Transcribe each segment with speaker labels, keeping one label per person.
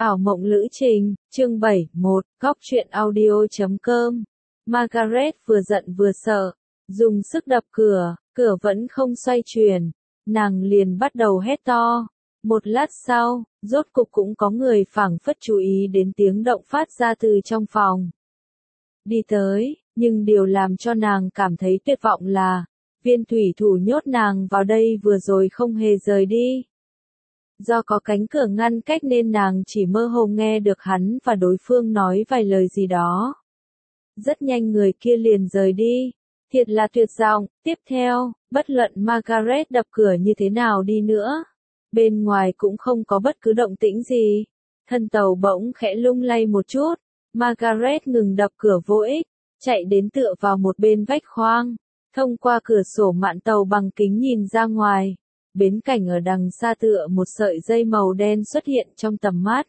Speaker 1: Ảo mộng lữ trình, chương 71, góc truyện audio.com. Margaret vừa giận vừa sợ, dùng sức đập cửa, cửa vẫn không xoay chuyển. Nàng liền bắt đầu hét to. Một lát sau, rốt cục cũng có người phảng phất chú ý đến tiếng động phát ra từ trong phòng. Đi tới, nhưng điều làm cho nàng cảm thấy tuyệt vọng là, viên thủy thủ nhốt nàng vào đây vừa rồi không hề rời đi. Do có cánh cửa ngăn cách nên nàng chỉ mơ hồ nghe được hắn và đối phương nói vài lời gì đó. Rất nhanh người kia liền rời đi. Thiệt là tuyệt vọng. Tiếp theo, bất luận Margaret đập cửa như thế nào đi nữa, bên ngoài cũng không có bất cứ động tĩnh gì. Thân tàu bỗng khẽ lung lay một chút. Margaret ngừng đập cửa vô ích, chạy đến tựa vào một bên vách khoang. Thông qua cửa sổ mạn tàu bằng kính nhìn ra ngoài. Bến cảnh ở đằng xa tựa một sợi dây màu đen xuất hiện trong tầm mắt.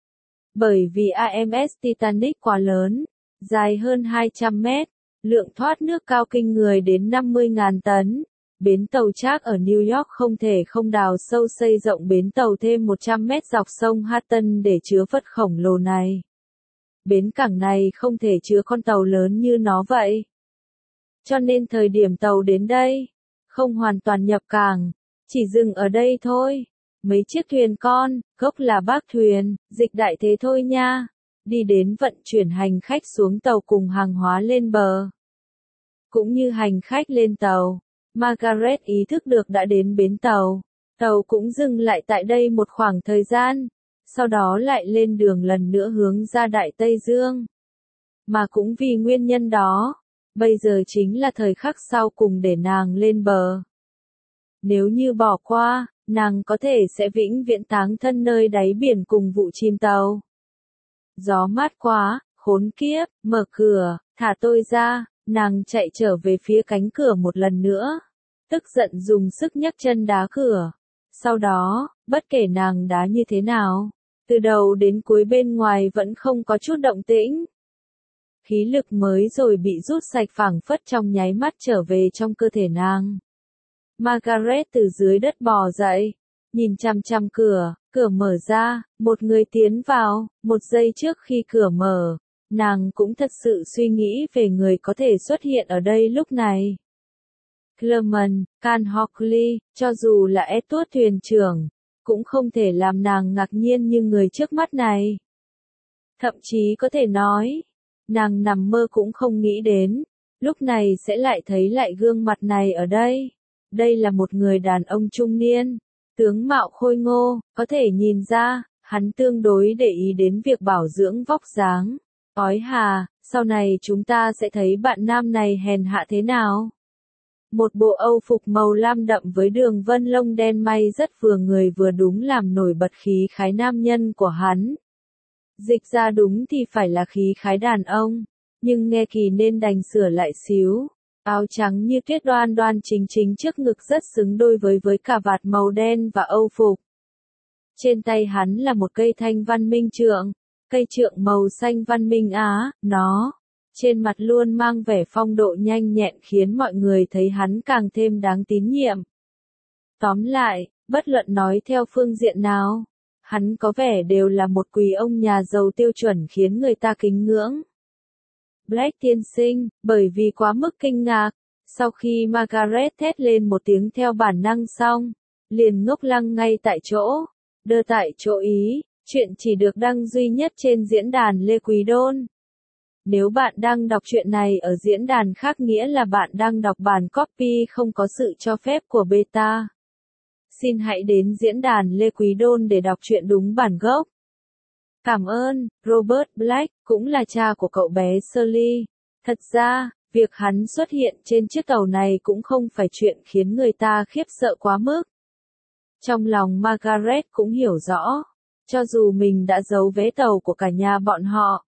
Speaker 1: Bởi vì AMS Titanic quá lớn, dài hơn 200 mét, lượng thoát nước cao kinh người đến 50.000 tấn. Bến tàu Charles ở New York không thể không đào sâu xây rộng bến tàu thêm 100 mét dọc sông Hudson để chứa vật khổng lồ này. Bến cảng này không thể chứa con tàu lớn như nó vậy. Cho nên thời điểm tàu đến đây, không hoàn toàn nhập cảng. Chỉ dừng ở đây thôi. Mấy chiếc thuyền con, gốc là bác thuyền, dịch đại thế thôi nha. Đi đến vận chuyển hành khách xuống tàu cùng hàng hóa lên bờ. Cũng như hành khách lên tàu, Margaret ý thức được đã đến bến tàu. Tàu cũng dừng lại tại đây một khoảng thời gian. Sau đó lại lên đường lần nữa hướng ra Đại Tây Dương. Mà cũng vì nguyên nhân đó, bây giờ chính là thời khắc sau cùng để nàng lên bờ. Nếu như bỏ qua, nàng có thể sẽ vĩnh viễn táng thân nơi đáy biển cùng vụ chìm tàu. Gió mát quá, khốn kiếp, mở cửa, thả tôi ra, nàng chạy trở về phía cánh cửa một lần nữa. Tức giận dùng sức nhấc chân đá cửa. Sau đó, bất kể nàng đá như thế nào, từ đầu đến cuối bên ngoài vẫn không có chút động tĩnh. Khí lực mới rồi bị rút sạch phảng phất trong nháy mắt trở về trong cơ thể nàng. Margaret từ dưới đất bò dậy, nhìn chằm chằm cửa, cửa mở ra, một người tiến vào. Một giây trước khi cửa mở, nàng cũng thật sự suy nghĩ về người có thể xuất hiện ở đây lúc này. Clement, Can Hockley, cho dù là Edward thuyền trưởng, cũng không thể làm nàng ngạc nhiên như người trước mắt này. Thậm chí có thể nói, nàng nằm mơ cũng không nghĩ đến, lúc này sẽ lại thấy lại gương mặt này ở đây. Đây là một người đàn ông trung niên, tướng mạo khôi ngô, có thể nhìn ra, hắn tương đối để ý đến việc bảo dưỡng vóc dáng. Ói hà, sau này chúng ta sẽ thấy bạn nam này hèn hạ thế nào. Một bộ âu phục màu lam đậm với đường vân lông đen may rất vừa người vừa đúng làm nổi bật khí khái nam nhân của hắn. Dịch ra đúng thì phải là khí khái đàn ông, nhưng nghe kỳ nên đành sửa lại xíu. Áo trắng như tuyết đoan đoan chính chính trước ngực rất xứng đôi với cà vạt màu đen và âu phục. Trên tay hắn là một cây thanh văn minh trượng, cây trượng màu xanh văn minh Á, nó. Trên mặt luôn mang vẻ phong độ nhanh nhẹn khiến mọi người thấy hắn càng thêm đáng tín nhiệm. Tóm lại, bất luận nói theo phương diện nào, hắn có vẻ đều là một quý ông nhà giàu tiêu chuẩn khiến người ta kính ngưỡng. Black tiên sinh, bởi vì quá mức kinh ngạc, sau khi Margaret thét lên một tiếng theo bản năng xong, liền ngốc lăng ngay tại chỗ, đơ tại chỗ ý, chuyện chỉ được đăng duy nhất trên diễn đàn Lê Quý Đôn. Nếu bạn đang đọc chuyện này ở diễn đàn khác nghĩa là bạn đang đọc bản copy không có sự cho phép của beta. Xin hãy đến diễn đàn Lê Quý Đôn để đọc chuyện đúng bản gốc. Cảm ơn, Robert Black, cũng là cha của cậu bé Shirley. Thật ra, việc hắn xuất hiện trên chiếc tàu này cũng không phải chuyện khiến người ta khiếp sợ quá mức. Trong lòng Margaret cũng hiểu rõ, cho dù mình đã giấu vé tàu của cả nhà bọn họ,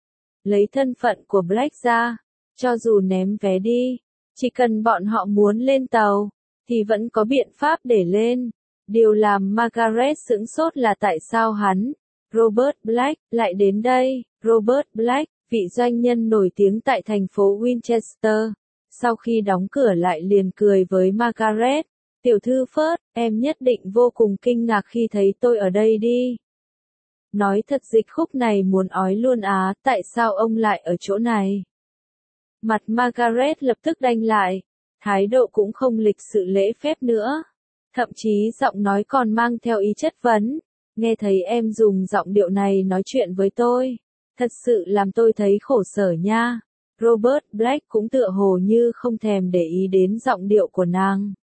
Speaker 1: lấy thân phận của Black ra, cho dù ném vé đi, chỉ cần bọn họ muốn lên tàu, thì vẫn có biện pháp để lên. Điều làm Margaret sửng sốt là tại sao hắn, Robert Black, lại đến đây. Robert Black, vị doanh nhân nổi tiếng tại thành phố Winchester, sau khi đóng cửa lại liền cười với Margaret. Tiểu thư Phớt, em nhất định vô cùng kinh ngạc khi thấy tôi ở đây đi. Nói thật dịch khúc này muốn ói luôn á, tại sao ông lại ở chỗ này? Mặt Margaret lập tức đanh lại, thái độ cũng không lịch sự lễ phép nữa. Thậm chí giọng nói còn mang theo ý chất vấn. Nghe thấy em dùng giọng điệu này nói chuyện với tôi. Thật sự làm tôi thấy khổ sở nha. Robert Black cũng tựa hồ như không thèm để ý đến giọng điệu của nàng.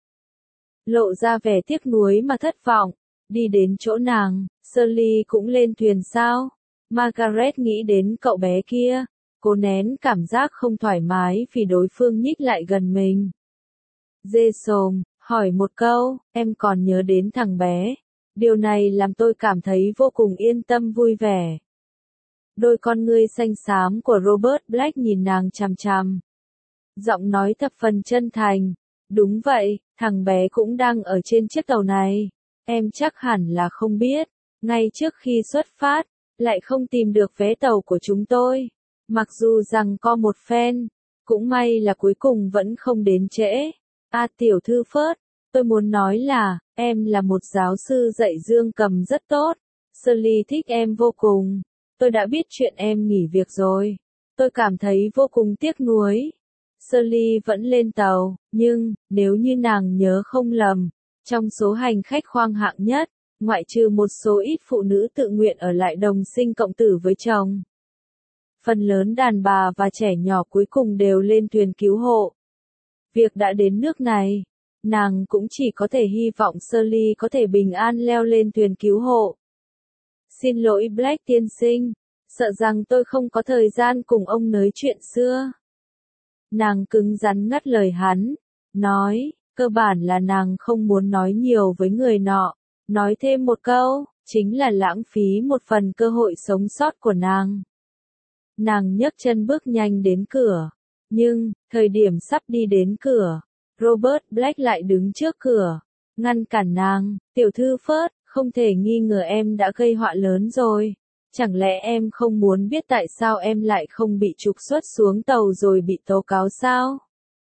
Speaker 1: Lộ ra vẻ tiếc nuối mà thất vọng. Đi đến chỗ nàng, Shirley cũng lên thuyền sao? Margaret nghĩ đến cậu bé kia. Cố nén cảm giác không thoải mái vì đối phương nhích lại gần mình. Jason hỏi một câu, em còn nhớ đến thằng bé. Điều này làm tôi cảm thấy vô cùng yên tâm vui vẻ. Đôi con ngươi xanh xám của Robert Black nhìn nàng chằm chằm. Giọng nói thập phần chân thành. Đúng vậy, thằng bé cũng đang ở trên chiếc tàu này. Em chắc hẳn là không biết. Ngay trước khi xuất phát, lại không tìm được vé tàu của chúng tôi. Mặc dù rằng có một phen, cũng may là cuối cùng vẫn không đến trễ. Tiểu thư Phớt, tôi muốn nói là, em là một giáo sư dạy dương cầm rất tốt. Shirley thích em vô cùng. Tôi đã biết chuyện em nghỉ việc rồi. Tôi cảm thấy vô cùng tiếc nuối. Shirley vẫn lên tàu, nhưng, nếu như nàng nhớ không lầm, trong số hành khách khoang hạng nhất, ngoại trừ một số ít phụ nữ tự nguyện ở lại đồng sinh cộng tử với chồng. Phần lớn đàn bà và trẻ nhỏ cuối cùng đều lên thuyền cứu hộ. Việc đã đến nước này, nàng cũng chỉ có thể hy vọng Shirley có thể bình an leo lên thuyền cứu hộ. Xin lỗi Black tiên sinh, sợ rằng tôi không có thời gian cùng ông nói chuyện xưa. Nàng cứng rắn ngắt lời hắn, nói, cơ bản là nàng không muốn nói nhiều với người nọ, nói thêm một câu, chính là lãng phí một phần cơ hội sống sót của nàng. Nàng nhấc chân bước nhanh đến cửa, nhưng, thời điểm sắp đi đến cửa, Robert Black lại đứng trước cửa, ngăn cản nàng, tiểu thư Phớt, không thể nghi ngờ em đã gây họa lớn rồi. Chẳng lẽ em không muốn biết tại sao em lại không bị trục xuất xuống tàu rồi bị tố cáo sao?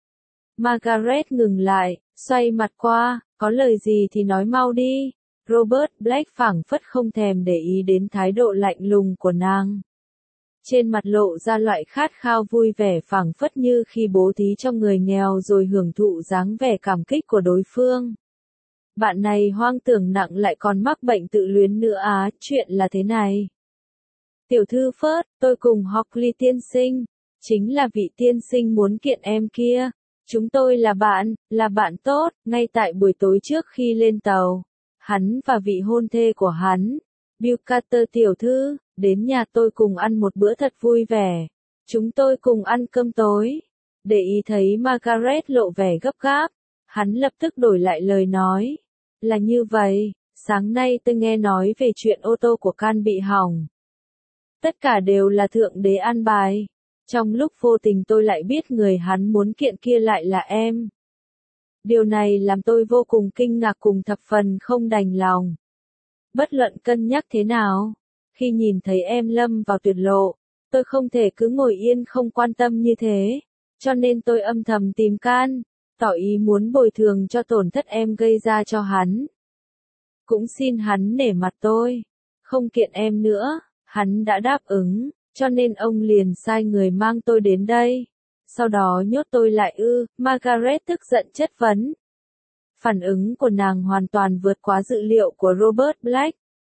Speaker 1: Margaret ngừng lại, xoay mặt qua, có lời gì thì nói mau đi. Robert Black phảng phất không thèm để ý đến thái độ lạnh lùng của nàng. Trên mặt lộ ra loại khát khao vui vẻ phảng phất như khi bố thí cho người nghèo rồi hưởng thụ dáng vẻ cảm kích của đối phương. Bạn này hoang tưởng nặng lại còn mắc bệnh tự luyến nữa á, chuyện là thế này. Tiểu thư Phớt, tôi cùng Hockley tiên sinh, chính là vị tiên sinh muốn kiện em kia. Chúng tôi là bạn tốt, ngay tại buổi tối trước khi lên tàu. Hắn và vị hôn thê của hắn, Bill Carter tiểu thư, đến nhà tôi cùng ăn một bữa thật vui vẻ. Chúng tôi cùng ăn cơm tối. Để ý thấy Margaret lộ vẻ gấp gáp, hắn lập tức đổi lại lời nói. Là như vậy, sáng nay tôi nghe nói về chuyện ô tô của Can bị hỏng. Tất cả đều là thượng đế an bài. Trong lúc vô tình tôi lại biết người hắn muốn kiện kia lại là em. Điều này làm tôi vô cùng kinh ngạc cùng thập phần không đành lòng. Bất luận cân nhắc thế nào, khi nhìn thấy em lâm vào tuyệt lộ, tôi không thể cứ ngồi yên không quan tâm như thế. Cho nên tôi âm thầm tìm Can, tỏ ý muốn bồi thường cho tổn thất em gây ra cho hắn. Cũng xin hắn nể mặt tôi, không kiện em nữa. Hắn đã đáp ứng, cho nên ông liền sai người mang tôi đến đây. Sau đó nhốt tôi lại Margaret tức giận chất vấn. Phản ứng của nàng hoàn toàn vượt quá dự liệu của Robert Black.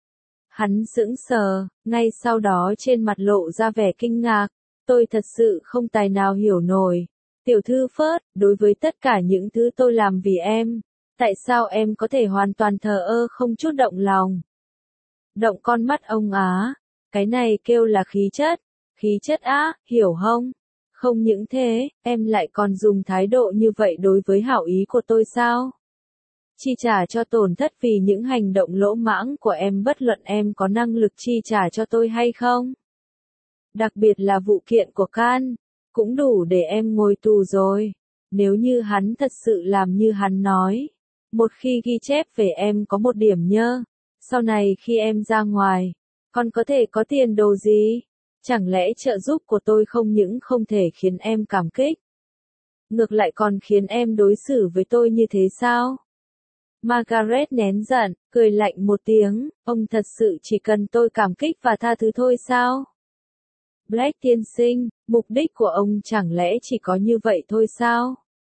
Speaker 1: Hắn sững sờ, ngay sau đó trên mặt lộ ra vẻ kinh ngạc. Tôi thật sự không tài nào hiểu nổi. Tiểu thư Phớt, đối với tất cả những thứ tôi làm vì em, tại sao em có thể hoàn toàn thờ ơ không chút động lòng? Động con mắt ông á. Cái này kêu là khí chất á, hiểu không? Không những thế, em lại còn dùng thái độ như vậy đối với hảo ý của tôi sao? Chi trả cho tổn thất vì những hành động lỗ mãng của em bất luận em có năng lực chi trả cho tôi hay không? Đặc biệt là vụ kiện của Can, cũng đủ để em ngồi tù rồi. Nếu như hắn thật sự làm như hắn nói, một khi ghi chép về em có một điểm nhơ, sau này khi em ra ngoài, còn có thể có tiền đồ gì? Chẳng lẽ trợ giúp của tôi không những không thể khiến em cảm kích, ngược lại còn khiến em đối xử với tôi như thế sao? Margaret nén giận, cười lạnh một tiếng, ông thật sự chỉ cần tôi cảm kích và tha thứ thôi sao? Black tiên sinh, mục đích của ông chẳng lẽ chỉ có như vậy thôi sao?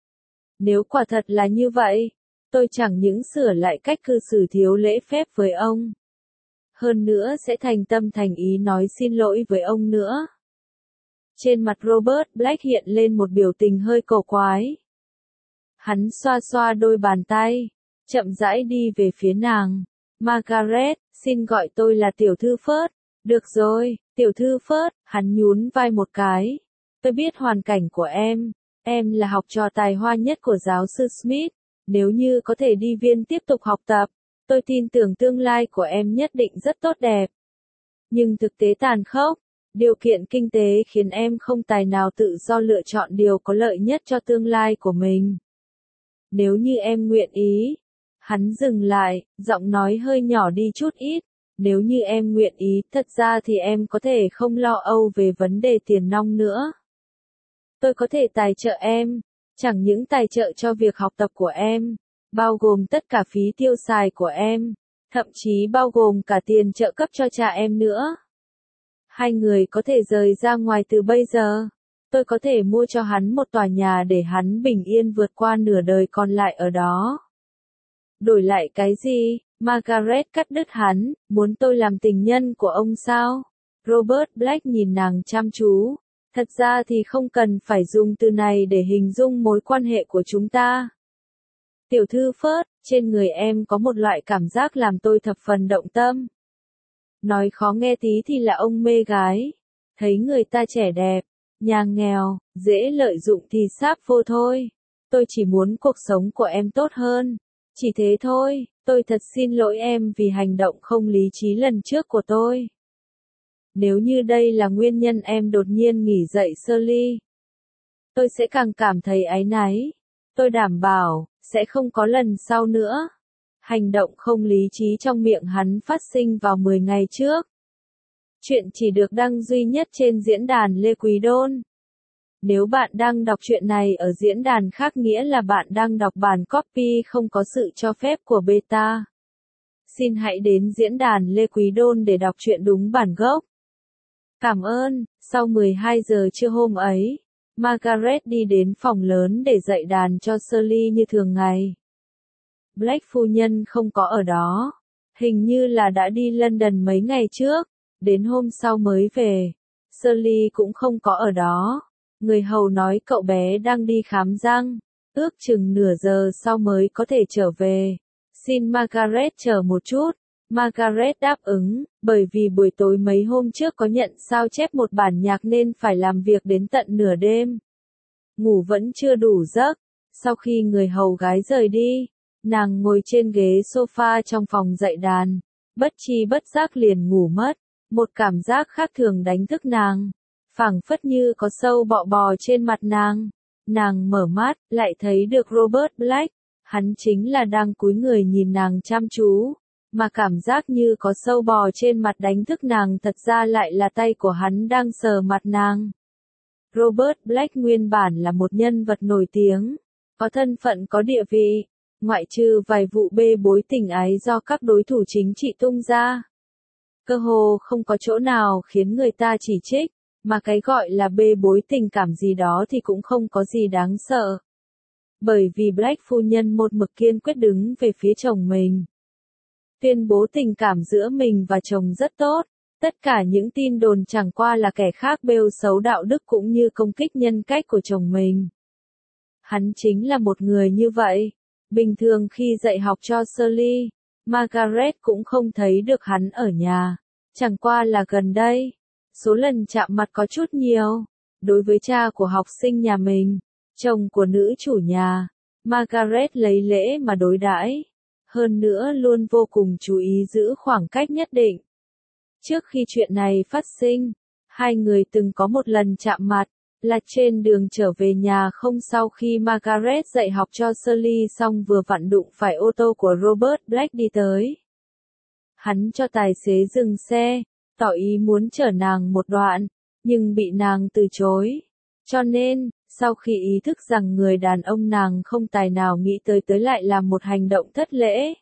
Speaker 1: Nếu quả thật là như vậy, tôi chẳng những sửa lại cách cư xử thiếu lễ phép với ông. Hơn nữa sẽ thành tâm thành ý nói xin lỗi với ông nữa. Trên mặt Robert Black hiện lên một biểu tình hơi cổ quái. Hắn xoa xoa đôi bàn tay, chậm rãi đi về phía nàng. Margaret, xin gọi tôi là tiểu thư Phớt. Được rồi, tiểu thư Phớt, hắn nhún vai một cái. Tôi biết hoàn cảnh của em là học trò tài hoa nhất của giáo sư Smith. Nếu như có thể đi viên tiếp tục học tập, tôi tin tưởng tương lai của em nhất định rất tốt đẹp. Nhưng thực tế tàn khốc, điều kiện kinh tế khiến em không tài nào tự do lựa chọn điều có lợi nhất cho tương lai của mình. Nếu như em nguyện ý, hắn dừng lại, giọng nói hơi nhỏ đi chút ít. Nếu như em nguyện ý, thật ra thì em có thể không lo âu về vấn đề tiền nong nữa. Tôi có thể tài trợ em, chẳng những tài trợ cho việc học tập của em, bao gồm tất cả phí tiêu xài của em, thậm chí bao gồm cả tiền trợ cấp cho cha em nữa. Hai người có thể rời ra ngoài từ bây giờ. Tôi có thể mua cho hắn một tòa nhà để hắn bình yên vượt qua nửa đời còn lại ở đó. Đổi lại cái gì? Margaret cắt đứt hắn, muốn tôi làm tình nhân của ông sao? Robert Black nhìn nàng chăm chú. Thật ra thì không cần phải dùng từ này để hình dung mối quan hệ của chúng ta. Tiểu thư Phớt, trên người em có một loại cảm giác làm tôi thập phần động tâm. Nói khó nghe tí thì là ông mê gái. Thấy người ta trẻ đẹp, nhà nghèo, dễ lợi dụng thì sáp vô thôi. Tôi chỉ muốn cuộc sống của em tốt hơn. Chỉ thế thôi, tôi thật xin lỗi em vì hành động không lý trí lần trước của tôi. Nếu như đây là nguyên nhân em đột nhiên nghỉ dậy Shirley, tôi sẽ càng cảm thấy áy náy. Tôi đảm bảo, sẽ không có lần sau nữa. Hành động không lý trí trong miệng hắn phát sinh vào 10 ngày trước. Chuyện chỉ được đăng duy nhất trên diễn đàn Lê Quý Đôn. Nếu bạn đang đọc truyện này ở diễn đàn khác nghĩa là bạn đang đọc bản copy không có sự cho phép của beta. Xin hãy đến diễn đàn Lê Quý Đôn để đọc truyện đúng bản gốc. Cảm ơn. Sau 12 giờ trưa hôm ấy, Margaret đi đến phòng lớn để dạy đàn cho Shirley như thường ngày. Black phu nhân không có ở đó. Hình như là đã đi London mấy ngày trước, đến hôm sau mới về. Shirley cũng không có ở đó. Người hầu nói cậu bé đang đi khám răng, ước chừng nửa giờ sau mới có thể trở về. Xin Margaret chờ một chút. Margaret đáp ứng, bởi vì buổi tối mấy hôm trước có nhận sao chép một bản nhạc nên phải làm việc đến tận nửa đêm. Ngủ vẫn chưa đủ giấc. Sau khi người hầu gái rời đi, nàng ngồi trên ghế sofa trong phòng dạy đàn, bất tri bất giác liền ngủ mất. Một cảm giác khác thường đánh thức nàng, phảng phất như có sâu bọ bò trên mặt nàng. Nàng mở mắt, lại thấy được Robert Black. Hắn chính là đang cúi người nhìn nàng chăm chú, mà cảm giác như có sâu bò trên mặt đánh thức nàng thật ra lại là tay của hắn đang sờ mặt nàng. Robert Black nguyên bản là một nhân vật nổi tiếng, có thân phận có địa vị, ngoại trừ vài vụ bê bối tình ái do các đối thủ chính trị tung ra. Cơ hồ không có chỗ nào khiến người ta chỉ trích, mà cái gọi là bê bối tình cảm gì đó thì cũng không có gì đáng sợ. Bởi vì Black phu nhân một mực kiên quyết đứng về phía chồng mình. Tuyên bố tình cảm giữa mình và chồng rất tốt. Tất cả những tin đồn chẳng qua là kẻ khác bêu xấu đạo đức cũng như công kích nhân cách của chồng mình. Hắn chính là một người như vậy. Bình thường khi dạy học cho Shirley, Margaret cũng không thấy được hắn ở nhà. Chẳng qua là gần đây, số lần chạm mặt có chút nhiều. Đối với cha của học sinh nhà mình, chồng của nữ chủ nhà, Margaret lấy lễ mà đối đãi. Hơn nữa luôn vô cùng chú ý giữ khoảng cách nhất định. Trước khi chuyện này phát sinh, hai người từng có một lần chạm mặt, là trên đường trở về nhà không sau khi Margaret dạy học cho Shirley xong vừa vặn đụng phải ô tô của Robert Black đi tới. Hắn cho tài xế dừng xe, tỏ ý muốn chở nàng một đoạn, nhưng bị nàng từ chối. Cho nên, Sau khi ý thức rằng người đàn ông nàng không tài nào nghĩ tới lại là một hành động thất lễ.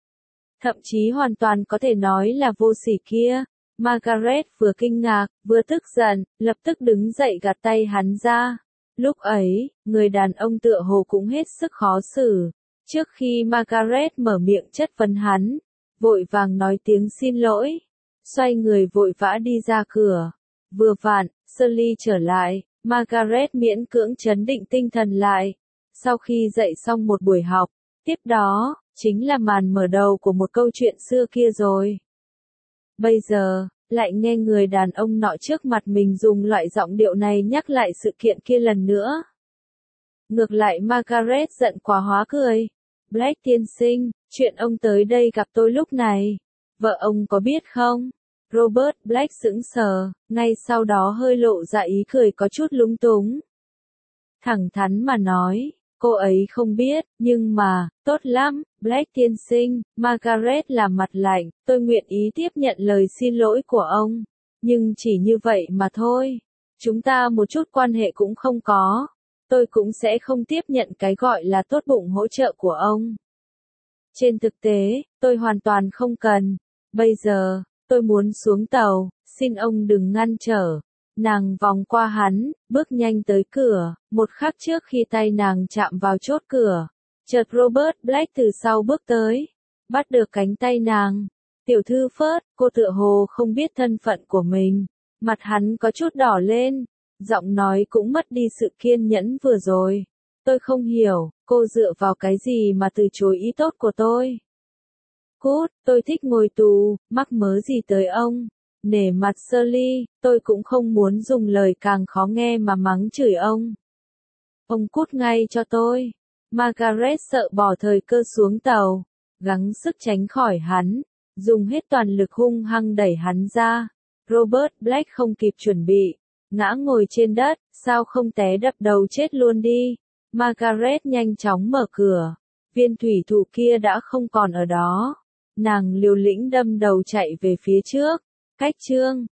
Speaker 1: Thậm chí hoàn toàn có thể nói là vô sỉ kia. Margaret vừa kinh ngạc, vừa tức giận, lập tức đứng dậy gạt tay hắn ra. Lúc ấy, người đàn ông tựa hồ cũng hết sức khó xử. Trước khi Margaret mở miệng chất vấn hắn, vội vàng nói tiếng xin lỗi, xoay người vội vã đi ra cửa. Vừa vặn, Shirley trở lại, Margaret miễn cưỡng trấn định tinh thần lại. Sau khi dạy xong một buổi học, tiếp đó, chính là màn mở đầu của một câu chuyện xưa kia rồi. Bây giờ, lại nghe người đàn ông nọ trước mặt mình dùng loại giọng điệu này nhắc lại sự kiện kia lần nữa. Ngược lại Margaret giận quá hóa cười. Black tiên sinh, chuyện ông tới đây gặp tôi lúc này, vợ ông có biết không? Robert Black sững sờ, ngay sau đó hơi lộ ra ý cười có chút lúng túng. Thẳng thắn mà nói, cô ấy không biết, nhưng mà, tốt lắm, Black tiên sinh, Margaret làm mặt lạnh, tôi nguyện ý tiếp nhận lời xin lỗi của ông. Nhưng chỉ như vậy mà thôi. Chúng ta một chút quan hệ cũng không có. Tôi cũng sẽ không tiếp nhận cái gọi là tốt bụng hỗ trợ của ông. Trên thực tế, tôi hoàn toàn không cần. Bây giờ, tôi muốn xuống tàu, xin ông đừng ngăn trở. Nàng vòng qua hắn, bước nhanh tới cửa, một khắc trước khi tay nàng chạm vào chốt cửa. Chợt Robert Black từ sau bước tới, bắt được cánh tay nàng. Tiểu thư Phớt, cô tựa hồ không biết thân phận của mình. Mặt hắn có chút đỏ lên, giọng nói cũng mất đi sự kiên nhẫn vừa rồi. Tôi không hiểu, cô dựa vào cái gì mà từ chối ý tốt của tôi. Cút, tôi thích ngồi tù, mắc mớ gì tới ông. Nể mặt Shirley, tôi cũng không muốn dùng lời càng khó nghe mà mắng chửi ông. Ông cút ngay cho tôi. Margaret sợ bỏ thời cơ xuống tàu, gắng sức tránh khỏi hắn, dùng hết toàn lực hung hăng đẩy hắn ra. Robert Black không kịp chuẩn bị, ngã ngồi trên đất, sao không té đập đầu chết luôn đi. Margaret nhanh chóng mở cửa, viên thủy thủ kia đã không còn ở đó. Nàng liều lĩnh đâm đầu chạy về phía trước. Cách chương